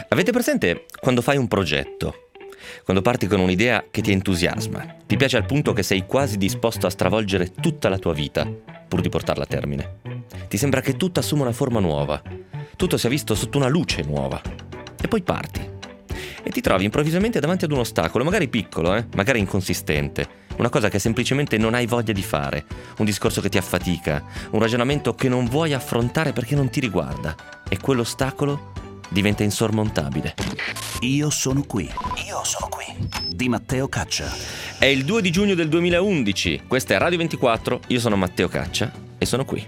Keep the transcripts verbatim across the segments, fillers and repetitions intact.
Avete presente quando fai un progetto? Quando parti con un'idea che ti entusiasma, ti piace al punto che sei quasi disposto a stravolgere tutta la tua vita pur di portarla a termine. Ti sembra che tutto assuma una forma nuova, tutto sia visto sotto una luce nuova. E poi parti. E ti trovi improvvisamente davanti ad un ostacolo, magari piccolo, eh? magari inconsistente, una cosa che semplicemente non hai voglia di fare, un discorso che ti affatica, un ragionamento che non vuoi affrontare perché non ti riguarda. E quell'ostacolo diventa insormontabile. Io sono qui. Io sono qui. Di Matteo Caccia. È il due di giugno del duemilaundici. Questa è Radio ventiquattro. Io sono Matteo Caccia e sono qui.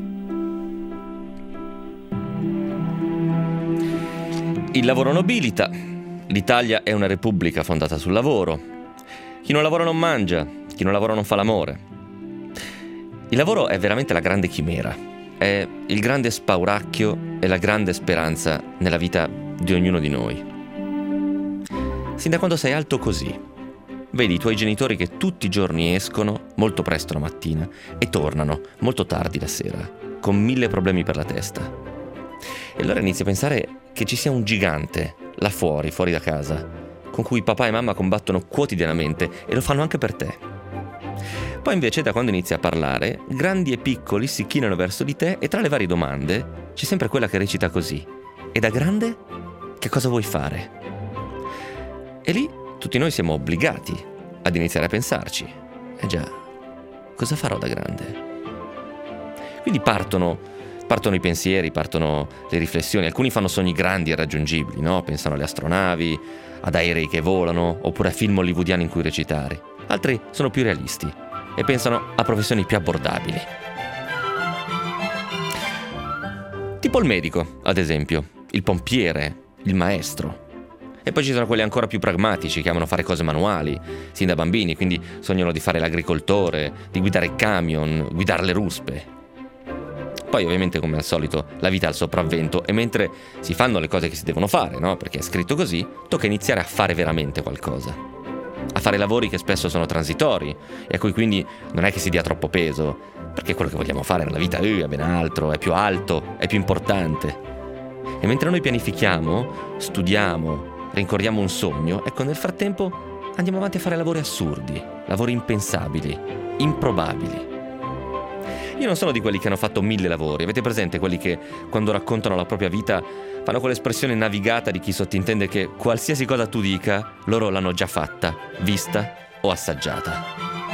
Il lavoro nobilita. L'Italia è una repubblica fondata sul lavoro. Chi non lavora non mangia. Chi non lavora non fa l'amore. Il lavoro è veramente la grande chimera. È il grande spauracchio e la grande speranza nella vita di ognuno di noi. Sin da quando sei alto così, vedi i tuoi genitori che tutti i giorni escono molto presto la mattina e tornano molto tardi la sera, con mille problemi per la testa. E allora inizi a pensare che ci sia un gigante là fuori, fuori da casa, con cui papà e mamma combattono quotidianamente e lo fanno anche per te. Poi invece da quando inizi a parlare, grandi e piccoli si chinano verso di te e tra le varie domande c'è sempre quella che recita così: e da grande che cosa vuoi fare? E lì tutti noi siamo obbligati ad iniziare a pensarci. Eh già, cosa farò da grande? Quindi partono, partono i pensieri, partono le riflessioni. Alcuni fanno sogni grandi e irraggiungibili, no? Pensano alle astronavi, ad aerei che volano, oppure a film hollywoodiani in cui recitare. Altri sono più realisti e pensano a professioni più abbordabili. Tipo il medico, ad esempio, il pompiere, il maestro. E poi ci sono quelli ancora più pragmatici che amano fare cose manuali, sin da bambini, quindi sognano di fare l'agricoltore, di guidare il camion, guidare le ruspe. Poi ovviamente, come al solito, la vita ha il sopravvento e mentre si fanno le cose che si devono fare, no? Perché è scritto così, tocca iniziare a fare veramente qualcosa. A fare lavori che spesso sono transitori e a cui quindi non è che si dia troppo peso, perché quello che vogliamo fare nella vita eh, è ben altro, è più alto, è più importante. E mentre noi pianifichiamo, studiamo, rincorriamo un sogno, ecco, nel frattempo andiamo avanti a fare lavori assurdi, lavori impensabili, improbabili. Io non sono di quelli che hanno fatto mille lavori. Avete presente quelli che quando raccontano la propria vita fanno quell'espressione navigata di chi sottintende che qualsiasi cosa tu dica loro l'hanno già fatta, vista o assaggiata?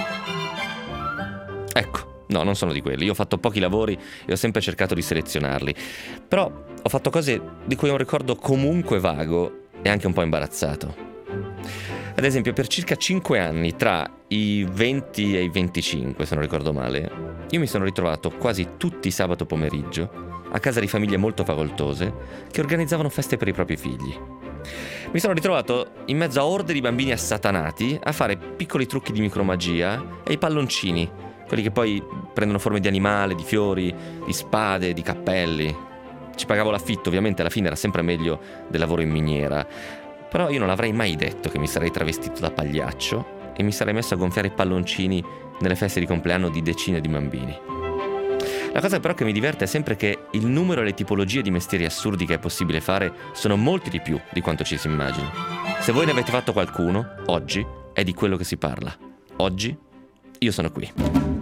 Ecco, no, non sono di quelli. Io ho fatto pochi lavori e ho sempre cercato di selezionarli. Però ho fatto cose di cui ho un ricordo comunque vago e anche un po' imbarazzato. Ad esempio, per circa cinque anni, tra i venti e i venticinque, se non ricordo male, io mi sono ritrovato quasi tutti i sabato pomeriggio a casa di famiglie molto facoltose che organizzavano feste per i propri figli. Mi sono ritrovato in mezzo a orde di bambini assatanati a fare piccoli trucchi di micromagia e i palloncini, quelli che poi prendono forme di animale, di fiori, di spade, di cappelli. Ci pagavo l'affitto, ovviamente alla fine era sempre meglio del lavoro in miniera. Però io non avrei mai detto che mi sarei travestito da pagliaccio e mi sarei messo a gonfiare i palloncini nelle feste di compleanno di decine di bambini. La cosa però che mi diverte è sempre che il numero e le tipologie di mestieri assurdi che è possibile fare sono molti di più di quanto ci si immagini. Se voi ne avete fatto qualcuno, oggi è di quello che si parla. Oggi io sono qui.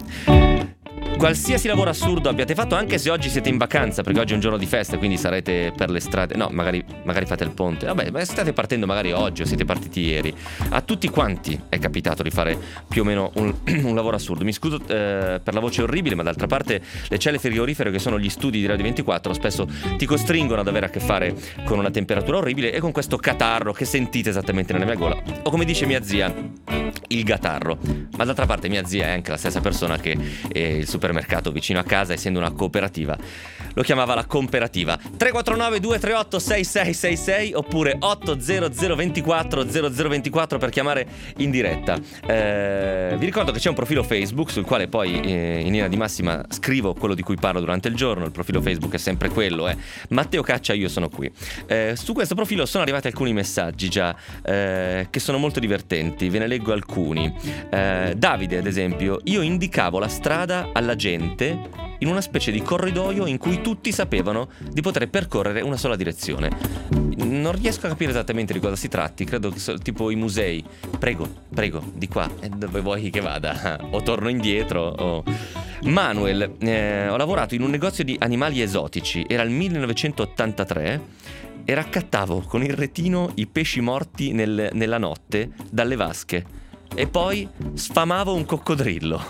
Qualsiasi lavoro assurdo abbiate fatto, anche se oggi siete in vacanza, perché oggi è un giorno di festa, quindi sarete per le strade. No, magari, magari fate il ponte. Vabbè, ma state partendo magari oggi o siete partiti ieri. A tutti quanti è capitato di fare più o meno un, un lavoro assurdo. Mi scuso eh, per la voce orribile, ma d'altra parte le celle frigorifere, che sono gli studi di Radio ventiquattro, spesso ti costringono ad avere a che fare con una temperatura orribile e con questo catarro che sentite esattamente nella mia gola. O come dice mia zia, il gatarro. Ma d'altra parte mia zia è anche la stessa persona che eh, il supermercato vicino a casa, essendo una cooperativa, lo chiamava la comperativa. Tre quattro nove due tre otto sei sei sei sei oppure otto zero zero due quattro zero zero due quattro per chiamare in diretta. Eh, vi ricordo che c'è un profilo Facebook sul quale poi eh, in linea di massima scrivo quello di cui parlo durante il giorno. Il profilo Facebook è sempre quello, è eh. Matteo Caccia, io sono qui. Eh, su questo profilo sono arrivati alcuni messaggi già eh, che sono molto divertenti, ve ne leggo alcuni. Eh, Davide, ad esempio: io indicavo la strada alla gente in una specie di corridoio in cui tutti sapevano di poter percorrere una sola direzione. non riesco a capire esattamente di cosa si tratti, credo che so, tipo i musei. Prego, prego, di qua, e dove vuoi che vada? O torno indietro o... Manuel, eh, ho lavorato in un negozio di animali esotici, era il millenovecentottantatré e raccattavo con il retino i pesci morti nel, nella notte dalle vasche e poi sfamavo un coccodrillo.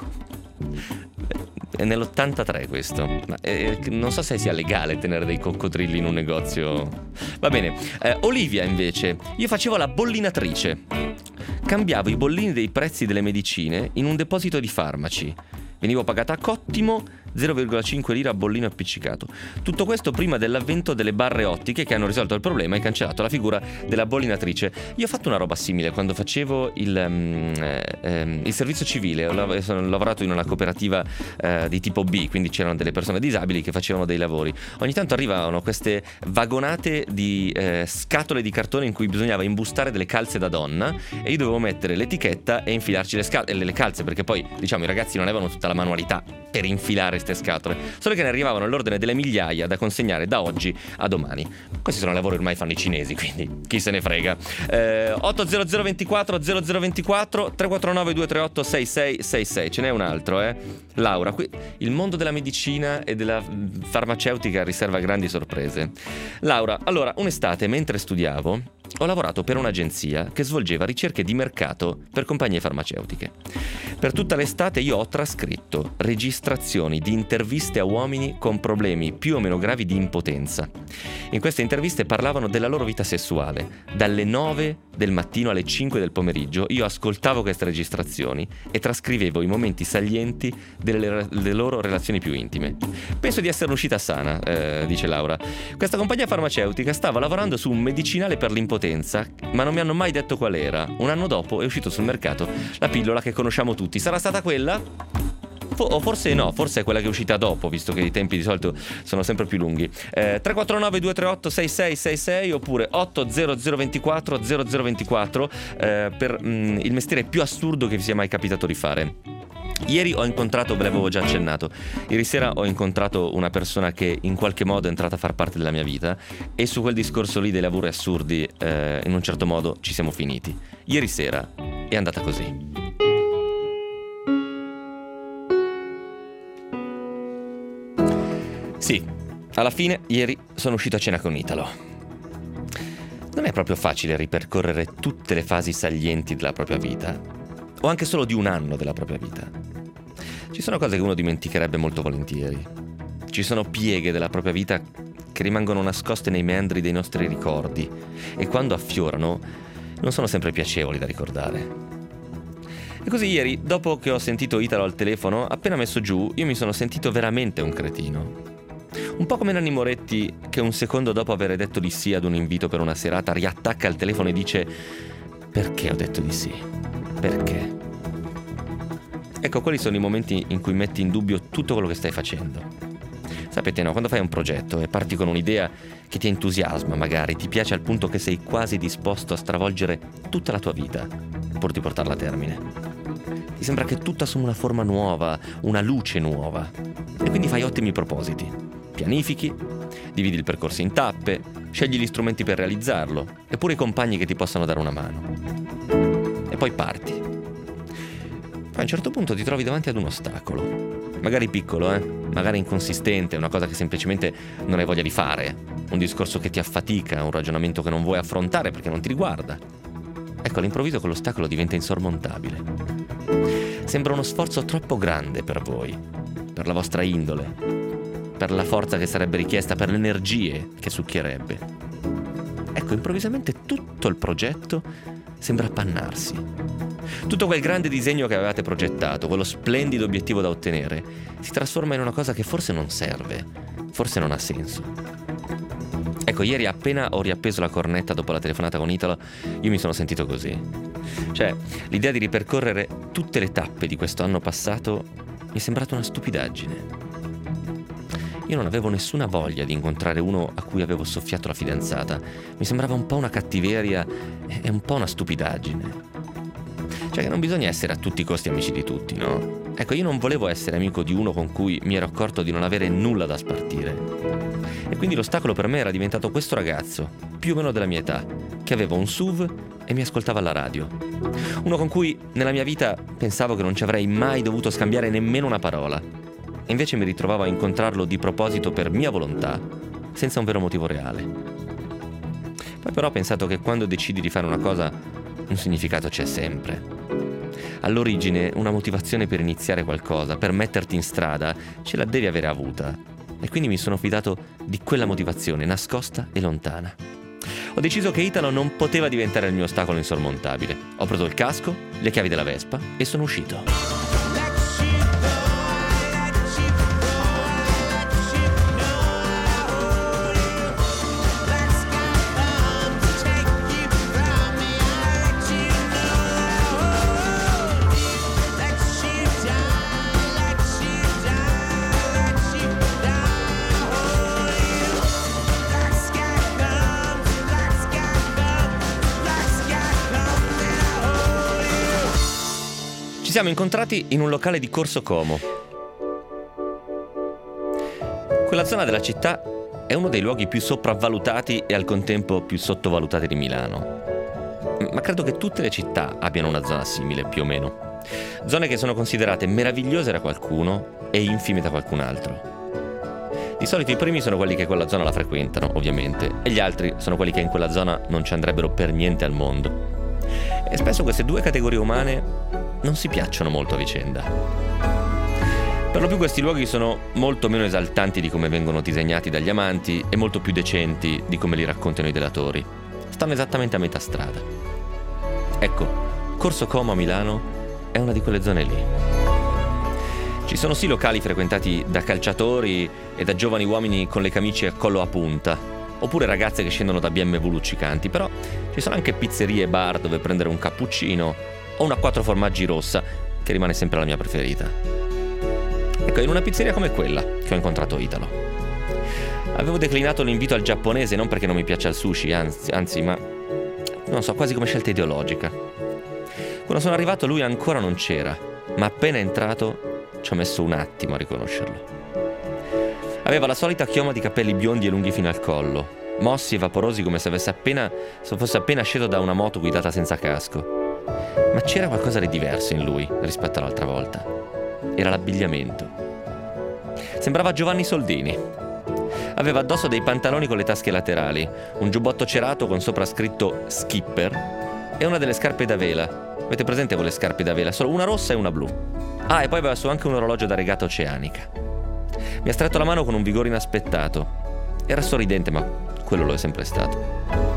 È nell'ottantatré questo, ma eh, non so se sia legale tenere dei coccodrilli in un negozio. Va bene. eh, Olivia invece, io facevo la bollinatrice, cambiavo i bollini dei prezzi delle medicine in un deposito di farmaci. Venivo pagata a cottimo, zero virgola cinque lire a bollino appiccicato. Tutto questo prima dell'avvento delle barre ottiche che hanno risolto il problema e cancellato la figura della bollinatrice. Io ho fatto una roba simile quando facevo il, um, eh, il servizio civile. Ho, lav- ho lavorato in una cooperativa eh, di tipo B, quindi c'erano delle persone disabili che facevano dei lavori. Ogni tanto arrivavano queste vagonate di eh, scatole di cartone in cui bisognava imbustare delle calze da donna e io dovevo mettere l'etichetta e infilarci le, scal- le calze, perché poi, diciamo, i ragazzi non avevano tutta la manualità per infilare queste scatole, solo che ne arrivavano all'ordine delle migliaia da consegnare da oggi a domani. Questi sono lavori ormai fanno i cinesi, quindi chi se ne frega. eh, otto zero zero due quattro zero zero due quattro tre quattro nove due tre otto sei sei sei sei. Ce n'è un altro, eh Laura, qui il mondo della medicina e della farmaceutica riserva grandi sorprese. Laura, allora, un'estate mentre studiavo ho lavorato per un'agenzia che svolgeva ricerche di mercato per compagnie farmaceutiche. Per tutta l'estate io ho trascritto registrazioni di interviste a uomini con problemi più o meno gravi di impotenza. In queste interviste parlavano della loro vita sessuale. Dalle nove del mattino alle cinque del pomeriggio io ascoltavo queste registrazioni e trascrivevo i momenti salienti delle, delle loro relazioni più intime. Penso di essere uscita sana, eh, dice Laura. Questa compagnia farmaceutica stava lavorando su un medicinale per l'impotenza, ma non mi hanno mai detto qual era. Un anno dopo è uscito sul mercato la pillola che conosciamo tutti. Sarà stata quella? O forse no, forse è quella che è uscita dopo, visto che i tempi di solito sono sempre più lunghi. eh, tre quattro nove due tre otto sei sei sei sei oppure otto zero zero due quattro zero zero due quattro eh, per mm, il mestiere più assurdo che vi sia mai capitato di fare. Ieri ho incontrato, ve l'avevo già accennato, ieri sera ho incontrato una persona che in qualche modo è entrata a far parte della mia vita e su quel discorso lì dei lavori assurdi eh, in un certo modo ci siamo finiti. Ieri sera è andata così. Sì, alla fine ieri sono uscito a cena con Italo. Non è proprio facile ripercorrere tutte le fasi salienti della propria vita, o anche solo di un anno della propria vita. Ci sono cose che uno dimenticherebbe molto volentieri. Ci sono pieghe della propria vita che rimangono nascoste nei meandri dei nostri ricordi e quando affiorano non sono sempre piacevoli da ricordare. E così ieri, dopo che ho sentito Italo al telefono, appena messo giù, io mi sono sentito veramente un cretino. Un po' come Nanni Moretti che un secondo dopo aver detto di sì ad un invito per una serata riattacca il telefono e dice: perché ho detto di sì? Perché? Ecco, quelli sono i momenti in cui metti in dubbio tutto quello che stai facendo. Sapete, no? Quando fai un progetto e parti con un'idea che ti entusiasma, magari ti piace al punto che sei quasi disposto a stravolgere tutta la tua vita pur di portarla a termine. Ti sembra che tutto assuma una forma nuova, una luce nuova, e quindi fai ottimi propositi. Pianifichi, dividi il percorso in tappe, scegli gli strumenti per realizzarlo, eppure i compagni che ti possano dare una mano. E poi parti. Poi a un certo punto ti trovi davanti ad un ostacolo. Magari piccolo, eh? Magari inconsistente, una cosa che semplicemente non hai voglia di fare, un discorso che ti affatica, un ragionamento che non vuoi affrontare perché non ti riguarda. Ecco, all'improvviso quell'ostacolo diventa insormontabile. Sembra uno sforzo troppo grande per voi, per la vostra indole, per la forza che sarebbe richiesta, per le energie che succhierebbe. Ecco, improvvisamente tutto il progetto sembra appannarsi. Tutto quel grande disegno che avevate progettato, quello splendido obiettivo da ottenere, si trasforma in una cosa che forse non serve, forse non ha senso. Ecco, ieri appena ho riappeso la cornetta dopo la telefonata con Italo, io mi sono sentito così. Cioè, l'idea di ripercorrere tutte le tappe di questo anno passato mi è sembrata una stupidaggine. Io non avevo nessuna voglia di incontrare uno a cui avevo soffiato la fidanzata. Mi sembrava un po' una cattiveria e un po' una stupidaggine. Cioè che non bisogna essere a tutti i costi amici di tutti, no? Ecco, io non volevo essere amico di uno con cui mi ero accorto di non avere nulla da spartire. E quindi l'ostacolo per me era diventato questo ragazzo, più o meno della mia età, che aveva un S U V e mi ascoltava alla radio. Uno con cui nella mia vita pensavo che non ci avrei mai dovuto scambiare nemmeno una parola. E invece mi ritrovavo a incontrarlo di proposito per mia volontà, senza un vero motivo reale. Poi però ho pensato che quando decidi di fare una cosa, un significato c'è sempre. All'origine una motivazione per iniziare qualcosa, per metterti in strada, ce la devi avere avuta. E quindi mi sono fidato di quella motivazione, nascosta e lontana. Ho deciso che Italo non poteva diventare il mio ostacolo insormontabile. Ho preso il casco, le chiavi della Vespa e sono uscito. Ci siamo incontrati in un locale di Corso Como. Quella zona della città è uno dei luoghi più sopravvalutati e al contempo più sottovalutati di Milano. Ma credo che tutte le città abbiano una zona simile, più o meno. Zone che sono considerate meravigliose da qualcuno e infime da qualcun altro. Di solito i primi sono quelli che quella zona la frequentano, ovviamente, e gli altri sono quelli che in quella zona non ci andrebbero per niente al mondo. E spesso queste due categorie umane non si piacciono molto a vicenda. Per lo più questi luoghi sono molto meno esaltanti di come vengono disegnati dagli amanti e molto più decenti di come li raccontano i delatori. Stanno esattamente a metà strada. Ecco, Corso Como a Milano è una di quelle zone lì. Ci sono sì locali frequentati da calciatori e da giovani uomini con le camicie a collo a punta, oppure ragazze che scendono da B M W luccicanti, però ci sono anche pizzerie e bar dove prendere un cappuccino o una quattro formaggi rossa, che rimane sempre la mia preferita. Ecco, in una pizzeria come quella che ho incontrato Italo. Avevo declinato l'invito al giapponese non perché non mi piaccia il sushi, anzi, anzi, ma non so, quasi come scelta ideologica. Quando sono arrivato lui ancora non c'era, ma appena entrato ci ho messo un attimo a riconoscerlo. Aveva la solita chioma di capelli biondi e lunghi fino al collo, mossi e vaporosi come se avesse appena, se fosse appena sceso da una moto guidata senza casco. Ma c'era qualcosa di diverso in lui rispetto all'altra volta. Era l'abbigliamento. Sembrava Giovanni Soldini. Aveva addosso dei pantaloni con le tasche laterali, un giubbotto cerato con sopra scritto Skipper e una delle scarpe da vela. Avete presente quelle scarpe da vela? Solo una rossa e una blu. Ah, e poi aveva su anche un orologio da regata oceanica. Mi ha stretto la mano con un vigore inaspettato. Era sorridente, ma quello lo è sempre stato.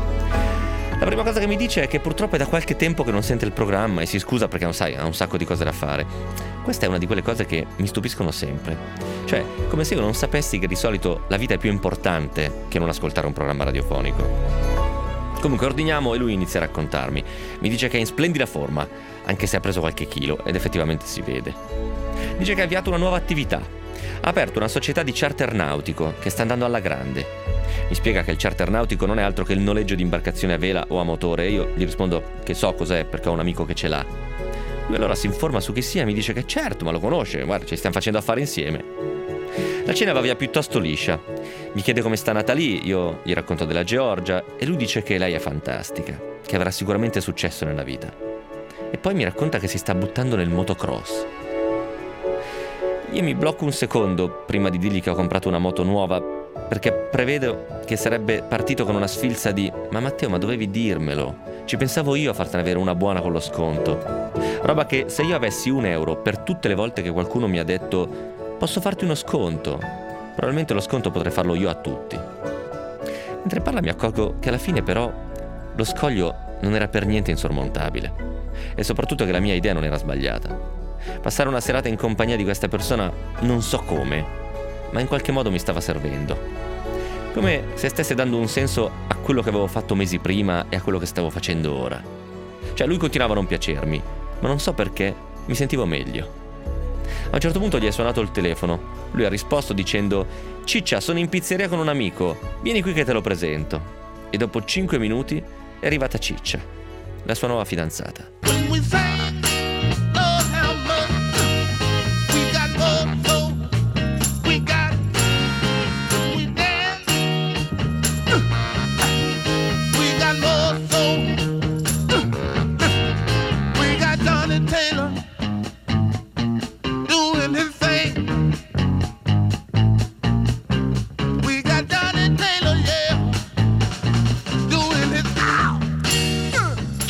La prima cosa che mi dice è che purtroppo è da qualche tempo che non sente il programma e si scusa perché non sai, ha un sacco di cose da fare. Questa è una di quelle cose che mi stupiscono sempre. Cioè, come se io non sapessi che di solito la vita è più importante che non ascoltare un programma radiofonico. Comunque ordiniamo e lui inizia a raccontarmi. Mi dice che è in splendida forma, anche se ha preso qualche chilo, ed effettivamente si vede. Dice che ha avviato una nuova attività. Ha aperto una società di charter nautico che sta andando alla grande. Mi spiega che il charter nautico non è altro che il noleggio di imbarcazione a vela o a motore e io gli rispondo che so cos'è perché ho un amico che ce l'ha. Lui allora si informa su chi sia e mi dice che certo, ma lo conosce, guarda, ci stiamo facendo affari insieme. La cena va via piuttosto liscia. Mi chiede come sta nata lì, io gli racconto della Georgia e lui dice che lei è fantastica, che avrà sicuramente successo nella vita. E poi mi racconta che si sta buttando nel motocross. Io mi blocco un secondo prima di dirgli che ho comprato una moto nuova perché prevedo che sarebbe partito con una sfilza di «Ma Matteo, ma dovevi dirmelo, ci pensavo io a fartene avere una buona con lo sconto». Roba che se io avessi un euro per tutte le volte che qualcuno mi ha detto «Posso farti uno sconto», probabilmente lo sconto potrei farlo io a tutti. Mentre parla mi accorgo che alla fine però lo scoglio non era per niente insormontabile e soprattutto che la mia idea non era sbagliata. Passare una serata in compagnia di questa persona non so come, ma in qualche modo mi stava servendo. Come se stesse dando un senso a quello che avevo fatto mesi prima e a quello che stavo facendo ora. Cioè lui continuava a non piacermi, ma non so perché mi sentivo meglio. A un certo punto gli è suonato il telefono. Lui ha risposto dicendo «Ciccia, sono in pizzeria con un amico, vieni qui che te lo presento». E dopo cinque minuti è arrivata Ciccia, la sua nuova fidanzata.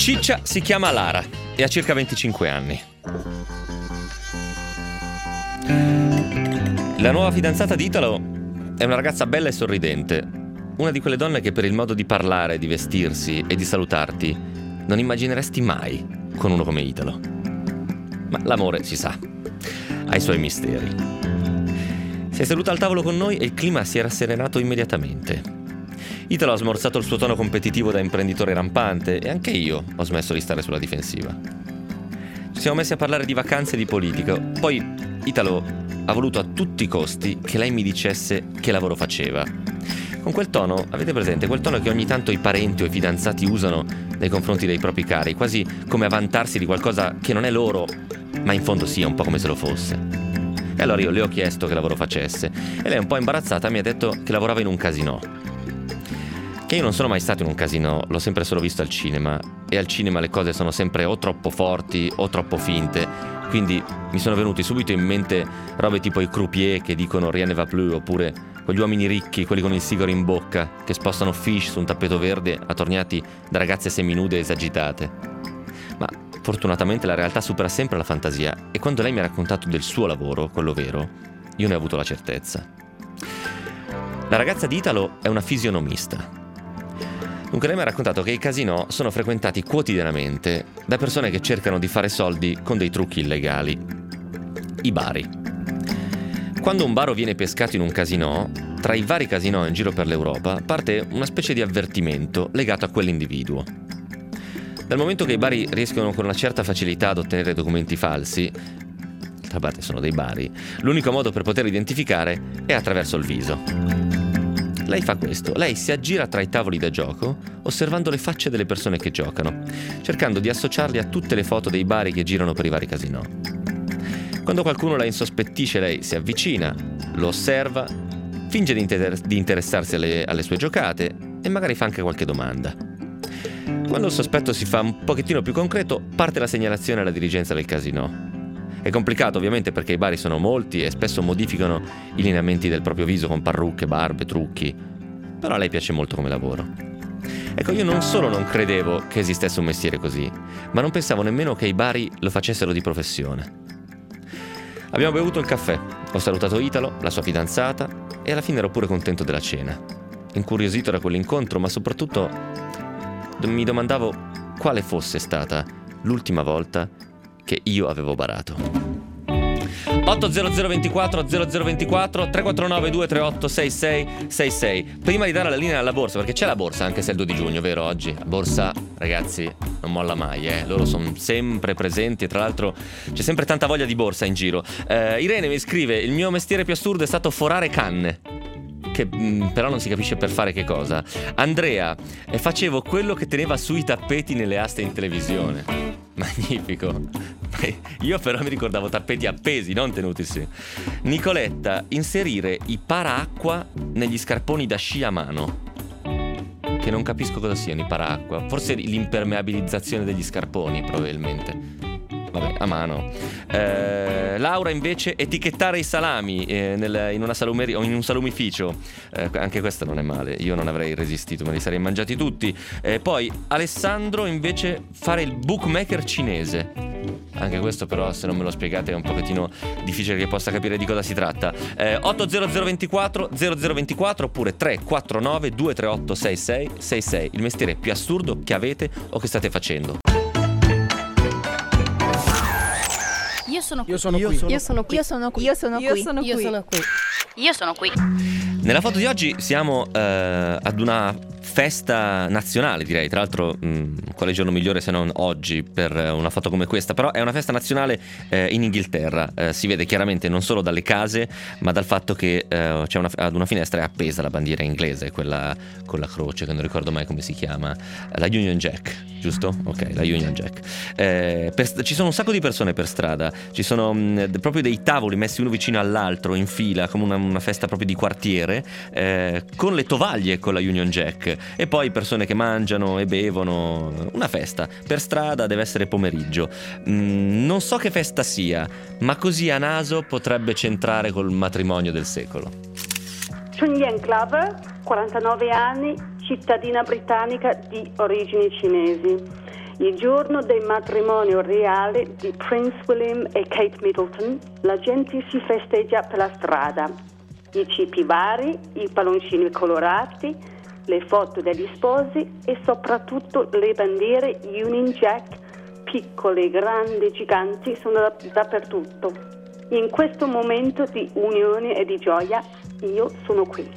Ciccia si chiama Lara e ha circa venticinque anni. La nuova fidanzata di Italo è una ragazza bella e sorridente, una di quelle donne che per il modo di parlare, di vestirsi e di salutarti non immagineresti mai con uno come Italo. Ma l'amore, si sa, ha i suoi misteri. Si è seduta al tavolo con noi e il clima si è rasserenato immediatamente. Italo ha smorzato il suo tono competitivo da imprenditore rampante e anche io ho smesso di stare sulla difensiva. Ci siamo messi a parlare di vacanze e di politica. Poi Italo ha voluto a tutti i costi che lei mi dicesse che lavoro faceva. Con quel tono, avete presente, quel tono che ogni tanto i parenti o i fidanzati usano nei confronti dei propri cari, quasi come a vantarsi di qualcosa che non è loro, ma in fondo sia un po' come se lo fosse. E allora io le ho chiesto che lavoro facesse e lei, un po' imbarazzata, mi ha detto che lavorava in un casinò. Che io non sono mai stato in un casinò, l'ho sempre solo visto al cinema, e al cinema le cose sono sempre o troppo forti o troppo finte, quindi mi sono venuti subito in mente robe tipo i croupier che dicono rien ne va plus, oppure quegli uomini ricchi, quelli con il sigaro in bocca, che spostano fish su un tappeto verde attorniati da ragazze seminude esagitate. Ma fortunatamente la realtà supera sempre la fantasia, e quando lei mi ha raccontato del suo lavoro, quello vero, io ne ho avuto la certezza. La ragazza di Italo è una fisionomista. Dunque lei mi ha raccontato che i casinò sono frequentati quotidianamente da persone che cercano di fare soldi con dei trucchi illegali. I bari. Quando un baro viene pescato in un casinò, tra i vari casinò in giro per l'Europa parte una specie di avvertimento legato a quell'individuo. Dal momento che i bari riescono con una certa facilità ad ottenere documenti falsi, d'altra parte sono dei bari, l'unico modo per poterli identificare è attraverso il viso. Lei fa questo, lei si aggira tra i tavoli da gioco, osservando le facce delle persone che giocano, cercando di associarli a tutte le foto dei bari che girano per i vari casinò. Quando qualcuno la insospettisce, lei si avvicina, lo osserva, finge di, inter- di interessarsi alle, alle sue giocate e magari fa anche qualche domanda. Quando il sospetto si fa un pochettino più concreto, parte la segnalazione alla dirigenza del casinò. È complicato ovviamente perché i bari sono molti e spesso modificano i lineamenti del proprio viso con parrucche, barbe, trucchi, però a lei piace molto come lavoro. Ecco, io non solo non credevo che esistesse un mestiere così, ma non pensavo nemmeno che i bari lo facessero di professione. Abbiamo bevuto il caffè, ho salutato Italo, la sua fidanzata, e alla fine ero pure contento della cena. Incuriosito da quell'incontro, ma soprattutto mi domandavo quale fosse stata l'ultima volta che io avevo barato. otto zero zero due quattro zero zero due quattro tre quattro nove due tre otto sei sei sei sei. Prima di dare la linea alla borsa, perché c'è la borsa anche se è il due di giugno, vero oggi? La borsa, ragazzi, non molla mai, eh. Loro sono sempre presenti e tra l'altro c'è sempre tanta voglia di borsa in giro. eh, Irene mi scrive: il mio mestiere più assurdo è stato forare canne, che mh, però non si capisce per fare che cosa. Andrea: e facevo quello che teneva sui tappeti nelle aste in televisione. Magnifico. Io però mi ricordavo tappeti appesi, non tenuti sì. Nicoletta: inserire i paraacqua negli scarponi da sci a mano, che non capisco cosa siano i paraacqua. Forse l'impermeabilizzazione degli scarponi, probabilmente. Vabbè, a mano. eh, Laura invece: etichettare i salami eh, nel, in una salumeria o in un salumificio. eh, Anche questa non è male. Io non avrei resistito, me li sarei mangiati tutti. eh, Poi Alessandro invece: fare il bookmaker cinese. Anche questo però, se non me lo spiegate, è un pochettino difficile che possa capire di cosa si tratta. eh, otto zero zero due quattro zero zero due quattro oppure tre quattro nove due tre otto sei sei sei sei. Il mestiere più assurdo che avete o che state facendo. Io sono qui. Io sono qui. Io sono qui. Io sono qui. Io sono qui. Io sono Io qui. sono qui. Io sono qui. Nella foto di oggi siamo eh, ad una festa nazionale, direi. Tra l'altro, mh, quale giorno migliore se non oggi per una foto come questa? Però è una festa nazionale eh, in Inghilterra. Eh, si vede chiaramente non solo dalle case, ma dal fatto che eh, c'è una, ad una finestra è appesa la bandiera inglese, quella con la croce, che non ricordo mai come si chiama, la Union Jack, giusto? Ok, la Union Jack. Eh, per, ci sono un sacco di persone per strada, ci sono mh, proprio dei tavoli messi uno vicino all'altro in fila, come una, una festa proprio di quartiere, eh, con le tovaglie con la Union Jack, e poi persone che mangiano e bevono. Una festa per strada, deve essere pomeriggio. mm, non so che festa sia, ma così a naso potrebbe centrare col matrimonio del secolo. Chun Yen Club, quarantanove anni, cittadina britannica di origini cinesi. Il giorno del matrimonio reale di Prince William e Kate Middleton, la gente si festeggia per la strada. I cibi vari, i palloncini colorati, le foto degli sposi e soprattutto le bandiere Union Jack, piccole, grandi, giganti, sono da- dappertutto. In questo momento di unione e di gioia, io sono qui.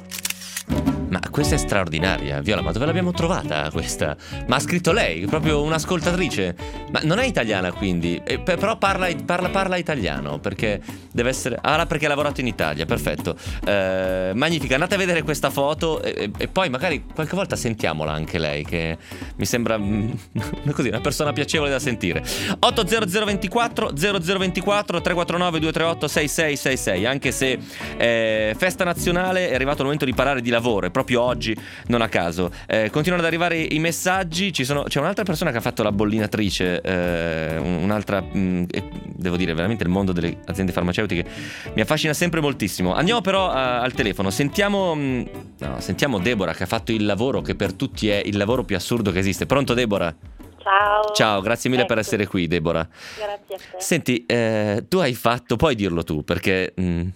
Ma questa è straordinaria, Viola, ma dove l'abbiamo trovata questa? Ma ha scritto lei, proprio un'ascoltatrice. Ma non è italiana quindi, eh, pe- però parla, parla, parla italiano, perché deve essere... Ah, perché ha lavorato in Italia, perfetto. Eh, magnifica, andate a vedere questa foto e, e- e poi magari qualche volta sentiamola anche lei, che mi sembra mm, così, una persona piacevole da sentire. otto zero zero ventiquattro zero zero ventiquattro tre quattro nove due tre otto sei sei sei sei, anche se eh, festa nazionale è arrivato il momento di parlare di lavoro, e proprio oggi, non a caso. Eh, continuano ad arrivare i messaggi. Ci sono, c'è un'altra persona che ha fatto la bollinatrice, eh, un'altra, mh, e devo dire, veramente il mondo delle aziende farmaceutiche mi affascina sempre moltissimo. Andiamo però a, al telefono. Sentiamo, mh, no, sentiamo Deborah, che ha fatto il lavoro che per tutti è il lavoro più assurdo che esiste. Pronto, Deborah? Ciao. Ciao, grazie mille Ecco. per essere qui, Deborah. Grazie a te. Senti, eh, tu hai fatto, puoi dirlo tu, perché mh,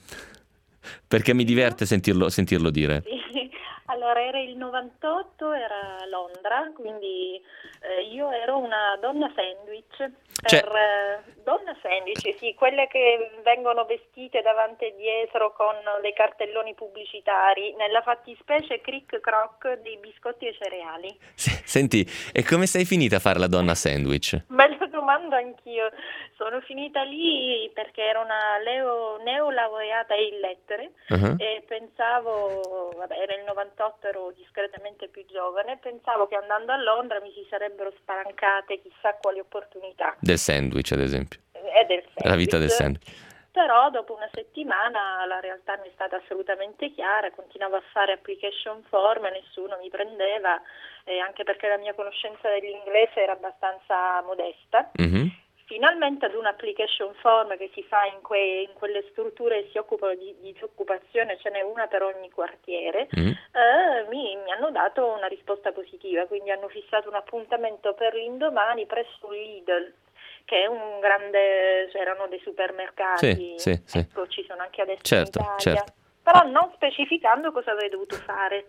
perché mi diverte sentirlo, sentirlo dire. Sì. Allora, era il novantotto, era a Londra, quindi eh, io ero una donna sandwich. Per, Cioè- eh, donna sandwich, sì, quelle che vengono vestite davanti e dietro con dei cartelloni pubblicitari, nella fattispecie Cric Croc dei biscotti e cereali. Se- Senti, e come sei finita a fare la donna sandwich? Me lo domando anch'io. Sono finita lì perché ero una leo, neolaureata in lettere Uh-huh. e pensavo, vabbè, era il novantotto, ero discretamente più giovane, pensavo che andando a Londra mi si sarebbero spalancate chissà quali opportunità. Del sandwich, ad esempio. E del La vita del sandwich. sandwich. Però dopo una settimana la realtà mi è stata assolutamente chiara, continuavo a fare application form e nessuno mi prendeva, eh, anche perché la mia conoscenza dell'inglese era abbastanza modesta. Mhm. Finalmente ad un application form che si fa in, que- in quelle strutture che si occupano di, di disoccupazione, ce n'è una per ogni quartiere, Mhm. eh, mi, mi hanno dato una risposta positiva, quindi hanno fissato un appuntamento per l'indomani presso un Lidl, che è un grande, cioè erano dei supermercati, Sì, sì, sì. ecco, ci sono anche adesso Certo, in Italia. certo. Però non specificando cosa avrei dovuto fare.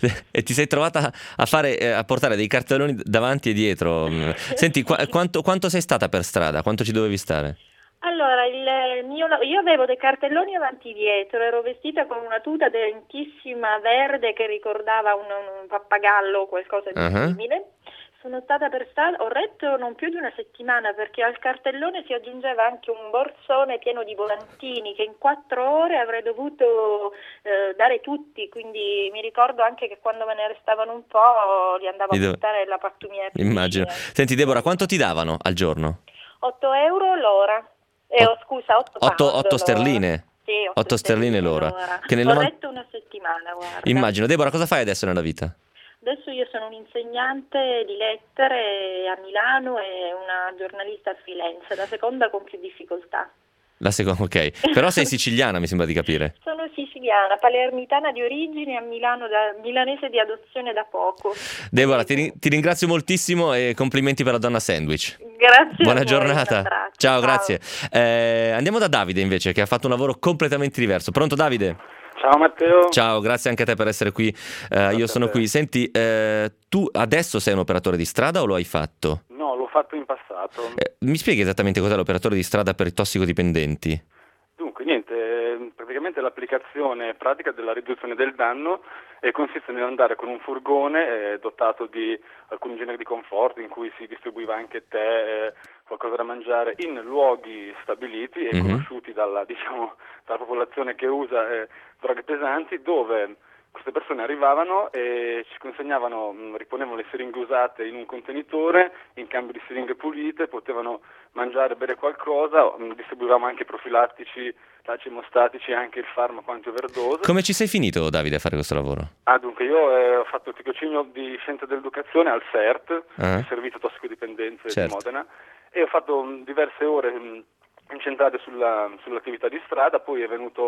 E ti sei trovata a fare, eh, a portare dei cartelloni davanti e dietro. Senti, qua- quanto, quanto sei stata per strada? Quanto ci dovevi stare? Allora, il mio, io avevo dei cartelloni avanti e dietro, ero vestita con una tuta lentissima verde che ricordava un, un pappagallo o qualcosa di Uh-huh. simile. Sono stata per strada, ho retto non più di una settimana perché al cartellone si aggiungeva anche un borsone pieno di volantini che in quattro ore avrei dovuto eh, dare tutti, quindi mi ricordo anche che quando me ne restavano un po' li andavo Li a do- buttare nella pattumiera. Immagino. Senti, Deborah, quanto ti davano al giorno? otto euro l'ora. Eh, Ot- oh, scusa, otto otto- pound otto l'ora. sterline? Sì, otto, otto sterline l'ora. Che nel Ho novan- letto una settimana, guarda. Immagino. Deborah, cosa fai adesso nella vita? Adesso io sono un'insegnante di lettere a Milano e una giornalista a Firenze, la seconda con più difficoltà. La seconda, ok. Però sei siciliana, mi sembra di capire. Sono siciliana, palermitana di origine, a Milano da, milanese di adozione da poco. Deborah, ti, ri- ti ringrazio moltissimo e complimenti per la donna sandwich. Grazie. Buona a voi, giornata. un abbraccio. Ciao, grazie. Eh, andiamo da Davide invece, che ha fatto un lavoro completamente diverso. Pronto, Davide? Ciao Matteo. Ciao, grazie anche a te per essere qui. Eh, io sono a te. qui. Senti, eh, tu adesso sei un operatore di strada o lo hai fatto? No, l'ho fatto in passato. Eh, mi spieghi esattamente cos'è l'operatore di strada per i tossicodipendenti? Dunque, niente, eh, praticamente l'applicazione pratica della riduzione del danno e consiste nell'andare con un furgone eh, dotato di alcuni generi di conforto in cui si distribuiva anche tè, eh, qualcosa da mangiare in luoghi stabiliti e Mhm. conosciuti dalla, diciamo, dalla popolazione che usa eh, droghe pesanti, dove queste persone arrivavano e ci consegnavano, mh, riponevano le siringhe usate in un contenitore, in cambio di siringhe pulite, potevano mangiare, bere qualcosa, mh, distribuivamo anche profilattici, laci emostatici e anche il farmaco antiverdose. Come ci sei finito, Davide, a fare questo lavoro? Ah, dunque, io eh, ho fatto il tirocinio di Scienze dell'Educazione al S E R T, Ah. il Servizio Tossicodipendenze Certo. di Modena, e ho fatto mh, diverse ore mh, incentrate sulla, sull'attività di strada, poi è venuto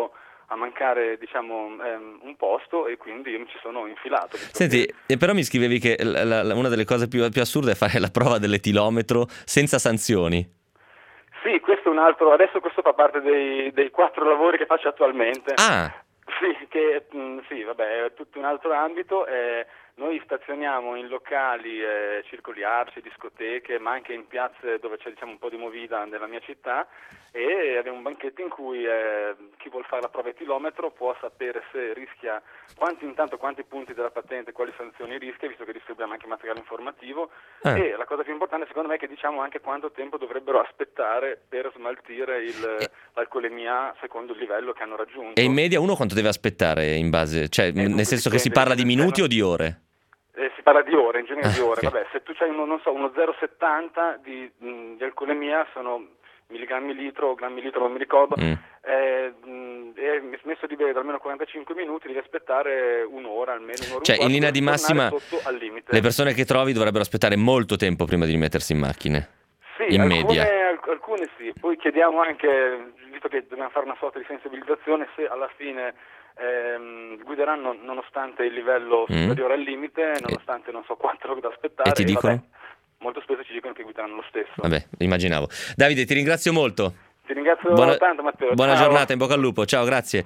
a mancare, diciamo, ehm, un posto, e quindi io mi ci sono infilato. Senti, che... però mi scrivevi che la, la, una delle cose più, più assurde è fare la prova dell'etilometro senza sanzioni. Sì, questo è un altro, adesso questo fa parte dei, dei quattro lavori che faccio attualmente. Ah! Sì, che, mh, sì, vabbè, è tutto un altro ambito. Eh, noi stazioniamo in locali, eh, circoli arci, discoteche, ma anche in piazze dove c'è, diciamo, un po' di movida nella mia città, e abbiamo un banchetto in cui eh, chi vuol fare la prova etilometro può sapere se rischia, quanti intanto quanti punti della patente, quali sanzioni rischia, visto che distribuiamo anche materiale informativo, ah. e la cosa più importante secondo me è che diciamo anche quanto tempo dovrebbero aspettare per smaltire il, e... l'alcolemia secondo il livello che hanno raggiunto. E in media uno quanto deve aspettare in base, cioè eh, nel senso dipende, che si parla di minuti no? o di ore? Eh, si parla di ore, in genere ah, di ore. okay. Vabbè, se tu hai uno, non so, uno zero virgola settanta di, mh, di alcolemia, sono milligrammi litro, grammi litro, non mi ricordo, mm. eh, mh, è smesso di bere almeno quarantacinque minuti, devi aspettare un'ora, almeno un'ora. Cioè, un in linea di massima, sotto al limite. Le persone che trovi dovrebbero aspettare molto tempo prima di rimettersi in macchine. Sì, in alcune, media. alc- alcune sì. Poi chiediamo anche, visto che dobbiamo fare una sorta di sensibilizzazione, se alla fine ehm, guideranno nonostante il livello mm. superiore al limite, nonostante non so quanto da aspettare. E ti dicono? Vabbè, molto spesso ci dicono che guideranno lo stesso. Vabbè, immaginavo. Davide, ti ringrazio molto. Ti ringrazio buona, tanto, Matteo. Buona Ciao. giornata, in bocca al lupo. Ciao, grazie.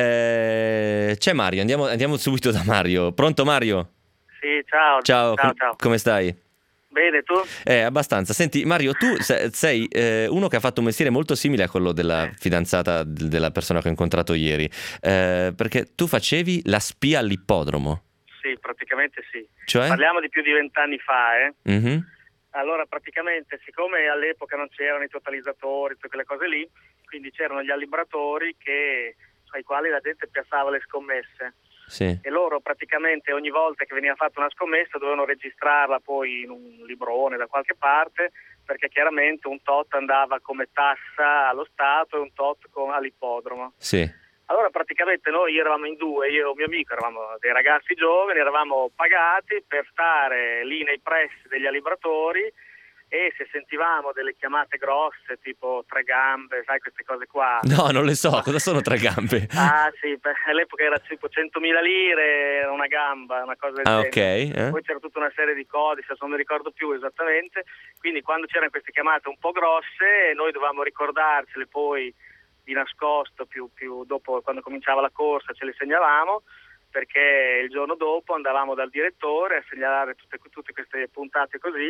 Eh, c'è Mario, andiamo, andiamo subito da Mario. Pronto, Mario? Sì, ciao. Ciao, ciao, com- ciao. come stai? Bene, tu? Eh, abbastanza. Senti, Mario, tu sei, sei eh, uno che ha fatto un mestiere molto simile a quello della fidanzata d- della persona che ho incontrato ieri, eh, perché tu facevi la spia all'ippodromo. Sì, praticamente sì. Cioè? Parliamo di più di vent'anni fa, eh. Mm-hmm. Allora, praticamente, siccome all'epoca non c'erano i totalizzatori, tutte quelle cose lì, quindi c'erano gli allibratori che, ai quali la gente piazzava le scommesse. Sì. E loro praticamente ogni volta che veniva fatta una scommessa dovevano registrarla poi in un librone da qualche parte, perché chiaramente un tot andava come tassa allo Stato e un tot con, all'ippodromo. Sì. Allora praticamente noi eravamo in due, io e un mio amico, eravamo dei ragazzi giovani, eravamo pagati per stare lì nei pressi degli allibratori, e se sentivamo delle chiamate grosse tipo tre gambe, sai, queste cose qua. No, non le so, cosa sono tre gambe? Ah sì, all'epoca era tipo centomila lire, era una gamba, una cosa del ah, genere. Ok. Eh? Poi c'era tutta una serie di codici, adesso non mi ricordo più esattamente, quindi quando c'erano queste chiamate un po' grosse noi dovevamo ricordarcele poi di nascosto, più, più dopo, quando cominciava la corsa ce le segnalavamo, perché il giorno dopo andavamo dal direttore a segnalare tutte, tutte queste puntate così,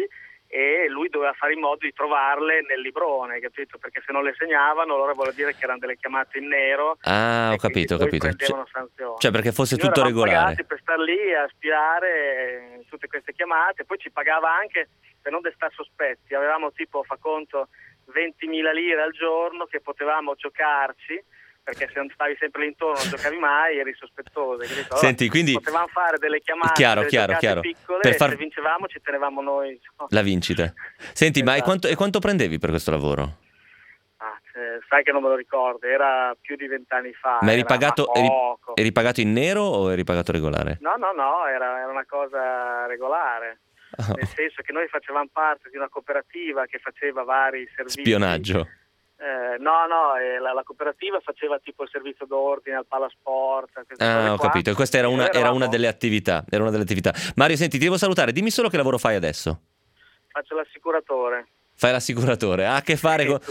e lui doveva fare in modo di trovarle nel librone, capito? Perché se non le segnavano allora vuol dire che erano delle chiamate in nero. Ah, ho capito, ho capito. Prendevano sanzioni. Cioè perché fosse Noi tutto eravamo regolare. pagati per star lì a spiare tutte queste chiamate, poi ci pagava anche per non destare sospetti. Avevamo tipo, fa conto, ventimila lire al giorno che potevamo giocarci, perché se non stavi sempre lì intorno non giocavi mai, eri sospettoso. Allora, senti, quindi potevamo fare delle chiamate, chiaro, delle chiaro, chiaro. piccole, per e far... se vincevamo ci tenevamo noi la vincita. Senti, esatto. Ma e quanto, e quanto prendevi per questo lavoro? Ah, cioè, sai che non me lo ricordo, era più di vent'anni fa. Ma eri era pagato, ma eri, poco. eri pagato in nero o eri pagato regolare? No, no, no, era, era una cosa regolare. Oh. Nel senso che noi facevamo parte di una cooperativa che faceva vari servizi. Spionaggio. Eh, no, no, eh, la, la cooperativa faceva tipo il servizio d'ordine al palasport. Ah, ho qua. capito. E questa era una, era una delle attività. Era una delle attività. Mario, senti, ti devo salutare. Dimmi solo che lavoro fai adesso. Faccio l'assicuratore. Fai l'assicuratore. Ha a che fare con...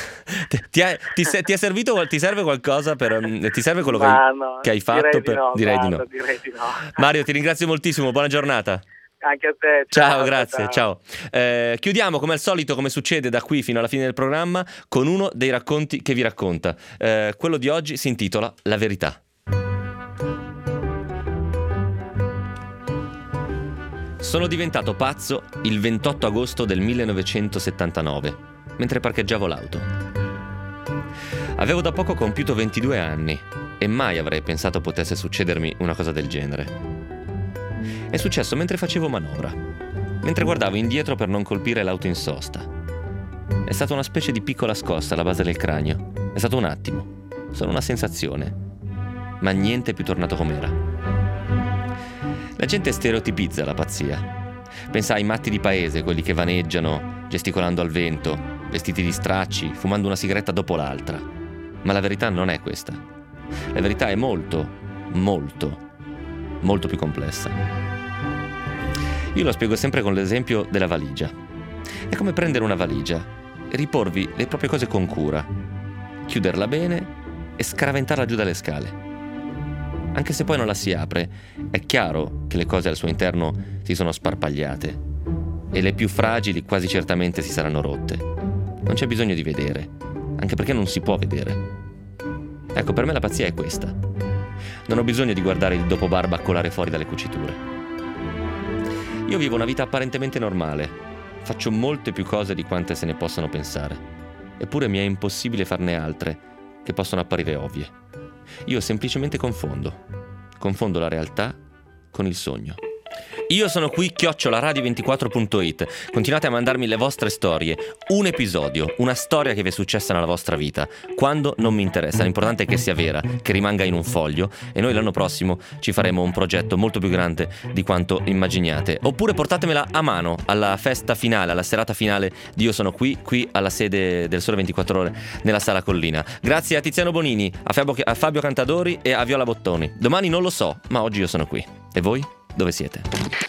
ti, ha, ti, ti è servito, ti serve qualcosa per... Ti serve quello che, Ma hai, no, che hai fatto? Direi per... di no, direi, guarda, di no. direi di no. Mario, ti ringrazio moltissimo. Buona giornata. Anche a te. Ciao, Ciao, grazie, ciao. ciao. Eh, chiudiamo come al solito, come succede da qui fino alla fine del programma, con uno dei racconti che vi racconta. Eh, quello di oggi si intitola La verità. Sono diventato pazzo il ventotto agosto del millenovecentosettantanove, mentre parcheggiavo l'auto. Avevo da poco compiuto ventidue anni e mai avrei pensato potesse succedermi una cosa del genere. È successo mentre facevo manovra, mentre guardavo indietro per non colpire l'auto in sosta. È stata una specie di piccola scossa alla base del cranio. È stato un attimo, solo una sensazione, ma niente è più tornato com'era. La gente stereotipizza la pazzia. Pensa ai matti di paese, quelli che vaneggiano, gesticolando al vento, vestiti di stracci, fumando una sigaretta dopo l'altra. Ma la verità non è questa. La verità è molto, molto, molto più complessa. Io lo spiego sempre con l'esempio della valigia. È come prendere una valigia e riporvi le proprie cose con cura, chiuderla bene e scaraventarla giù dalle scale. Anche se poi non la si apre, è chiaro che le cose al suo interno si sono sparpagliate e le più fragili quasi certamente si saranno rotte. Non c'è bisogno di vedere, anche perché non si può vedere. Ecco, per me la pazzia è questa. Non ho bisogno di guardare il dopobarba colare fuori dalle cuciture. Io vivo una vita apparentemente normale, faccio molte più cose di quante se ne possano pensare, eppure mi è impossibile farne altre che possono apparire ovvie. Io semplicemente confondo. Confondo la realtà con il sogno. Io sono qui, chiocciola radio ventiquattro punto it. Continuate a mandarmi le vostre storie. Un episodio, una storia che vi è successa nella vostra vita. Quando non mi interessa, l'importante è che sia vera, che rimanga in un foglio. E noi l'anno prossimo ci faremo un progetto molto più grande di quanto immaginiate. Oppure portatemela a mano alla festa finale, alla serata finale di Io sono qui, qui alla sede del Sole ventiquattro Ore nella Sala Collina. Grazie a Tiziano Bonini, a Fabio, a Fabio Cantadori e a Viola Bottoni. Domani non lo so, ma oggi io sono qui. E voi? Dove siete?